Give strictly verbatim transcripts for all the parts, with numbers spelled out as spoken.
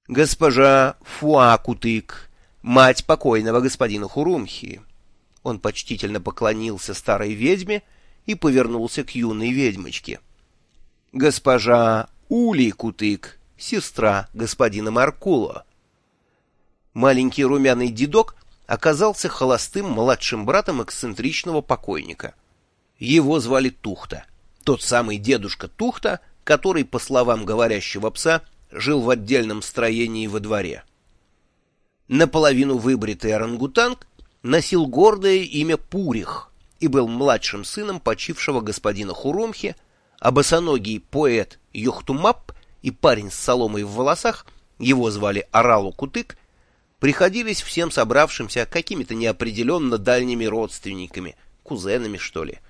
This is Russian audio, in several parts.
Госпожа Фуа-Кутык, мать покойного господина Хурумхи. Он почтительно поклонился старой ведьме и повернулся к юной ведьмочке. Госпожа Ули-Кутык, сестра господина Маркуло. Маленький румяный дедок оказался холостым младшим братом эксцентричного покойника. Его звали Тухта, тот самый дедушка Тухта, который, по словам говорящего пса, жил в отдельном строении во дворе. Наполовину выбритый орангутанг носил гордое имя Пурих и был младшим сыном почившего господина Хурумхи, а босоногий поэт Йохтумап и парень с соломой в волосах, его звали Аралу Кутык, приходились всем собравшимся какими-то неопределенно дальними родственниками, кузенами, что ли.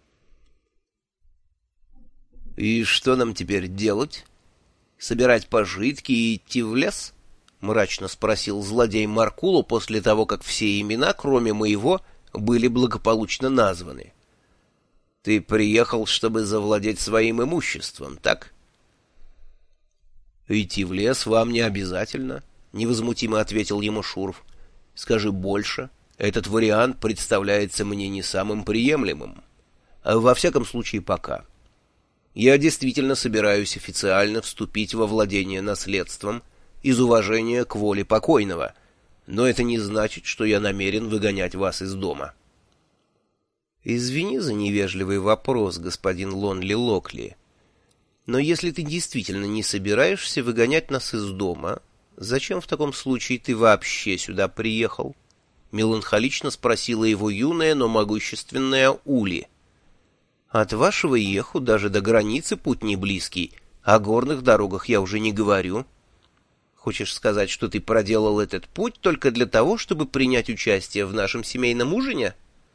«И что нам теперь делать? Собирать пожитки и идти в лес?» — мрачно спросил злодей Маркуло после того, как все имена, кроме моего, были благополучно названы. «Ты приехал, чтобы завладеть своим имуществом, так?» «Идти в лес вам не обязательно», — невозмутимо ответил ему Шурф. «Скажи больше, этот вариант представляется мне не самым приемлемым. А во всяком случае, пока. Я действительно собираюсь официально вступить во владение наследством из уважения к воле покойного, но это не значит, что я намерен выгонять вас из дома». «Извини за невежливый вопрос, господин Лонли Локли, но если ты действительно не собираешься выгонять нас из дома, зачем в таком случае ты вообще сюда приехал?» — меланхолично спросила его юная, но могущественная Ули. «От вашего еху даже до границы путь не близкий, о горных дорогах я уже не говорю. Хочешь сказать, что ты проделал этот путь только для того, чтобы принять участие в нашем семейном ужине?»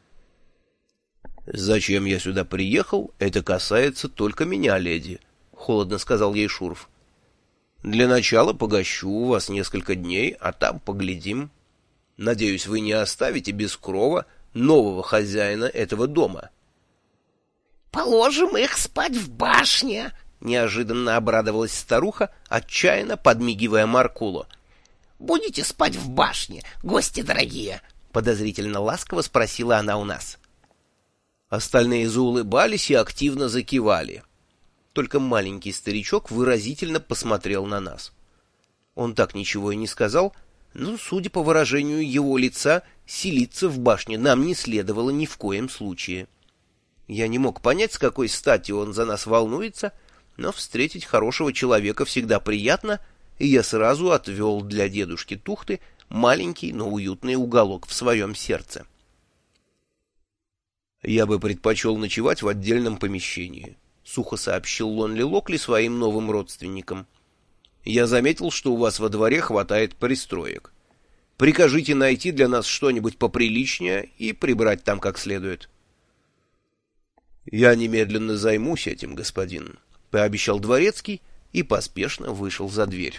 «Зачем я сюда приехал, это касается только меня, леди», — холодно сказал ей Шурф. «Для начала погощу у вас несколько дней, а там поглядим. Надеюсь, вы не оставите без крова нового хозяина этого дома». «Положим их спать в башне», — неожиданно обрадовалась старуха, отчаянно подмигивая Маркуло. «Будете спать в башне, гости дорогие?» — подозрительно ласково спросила она у нас. Остальные заулыбались и активно закивали. Только маленький старичок выразительно посмотрел на нас. Он так ничего и не сказал, но, судя по выражению его лица, селиться в башне нам не следовало ни в коем случае. Я не мог понять, с какой стати он за нас волнуется, но встретить хорошего человека всегда приятно, и я сразу отвел для дедушки Тухты маленький, но уютный уголок в своем сердце. «Я бы предпочел ночевать в отдельном помещении», — сухо сообщил Лонли Локли своим новым родственникам. «Я заметил, что у вас во дворе хватает пристроек. Прикажите найти для нас что-нибудь поприличнее и прибрать там как следует». «Я немедленно займусь этим, господин», — пообещал дворецкий и поспешно вышел за дверь.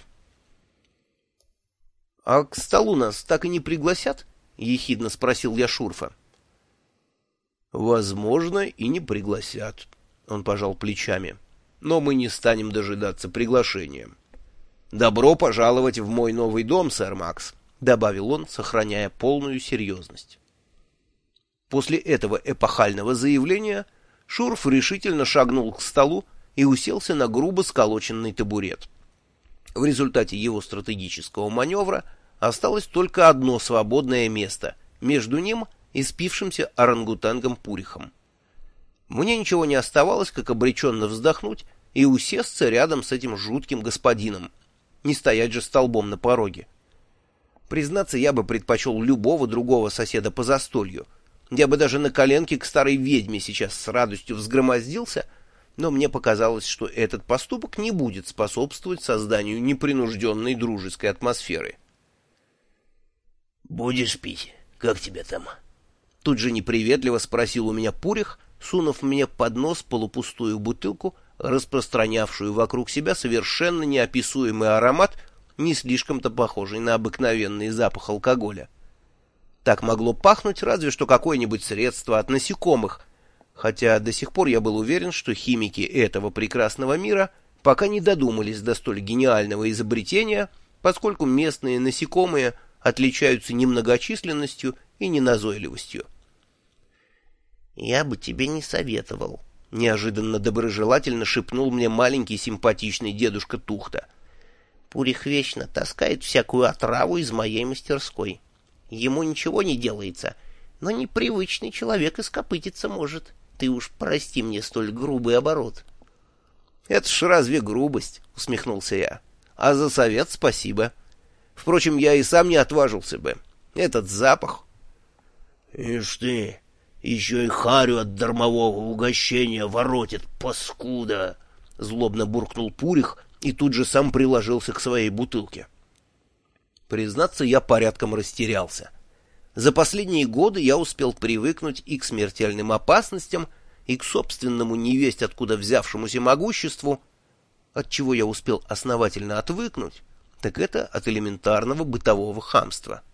«А к столу нас так и не пригласят?» — ехидно спросил я Шурфа. «Возможно, и не пригласят», — он пожал плечами. «Но мы не станем дожидаться приглашения. Добро пожаловать в мой новый дом, сэр Макс», — добавил он, сохраняя полную серьезность. После этого эпохального заявления Шурф решительно шагнул к столу и уселся на грубо сколоченный табурет. В результате его стратегического маневра осталось только одно свободное место между ним и спившимся орангутангом Пурихом. Мне ничего не оставалось, как обреченно вздохнуть и усесться рядом с этим жутким господином, не стоять же столбом на пороге. Признаться, я бы предпочел любого другого соседа по застолью. Я бы даже на коленке к старой ведьме сейчас с радостью взгромоздился, но мне показалось, что этот поступок не будет способствовать созданию непринужденной дружеской атмосферы. «Будешь пить? Как тебе там?» Тут же неприветливо спросил у меня Пурих, сунув мне под нос полупустую бутылку, распространявшую вокруг себя совершенно неописуемый аромат, не слишком-то похожий на обыкновенный запах алкоголя. Так могло пахнуть разве что какое-нибудь средство от насекомых, хотя до сих пор я был уверен, что химики этого прекрасного мира пока не додумались до столь гениального изобретения поскольку местные насекомые отличаются немногочисленностью и неназойливостью. «Я бы тебе не советовал», — неожиданно доброжелательно шепнул мне маленький симпатичный дедушка Тухта. «Пурих вечно таскает всякую отраву из моей мастерской. Ему ничего не делается, но непривычный человек ископытиться может. Ты уж прости мне столь грубый оборот». «Это ж разве грубость?» — усмехнулся я. «А за совет спасибо. Впрочем, я и сам не отважился бы. Этот запах...» «Ишь ты, еще и харю от дармового угощения воротит, паскуда!» — злобно буркнул Пурих и тут же сам приложился к своей бутылке. Признаться, я порядком растерялся. За последние годы я успел привыкнуть и к смертельным опасностям, и к собственному невесть откуда взявшемуся могуществу. От чего я успел основательно отвыкнуть, так это от элементарного бытового хамства.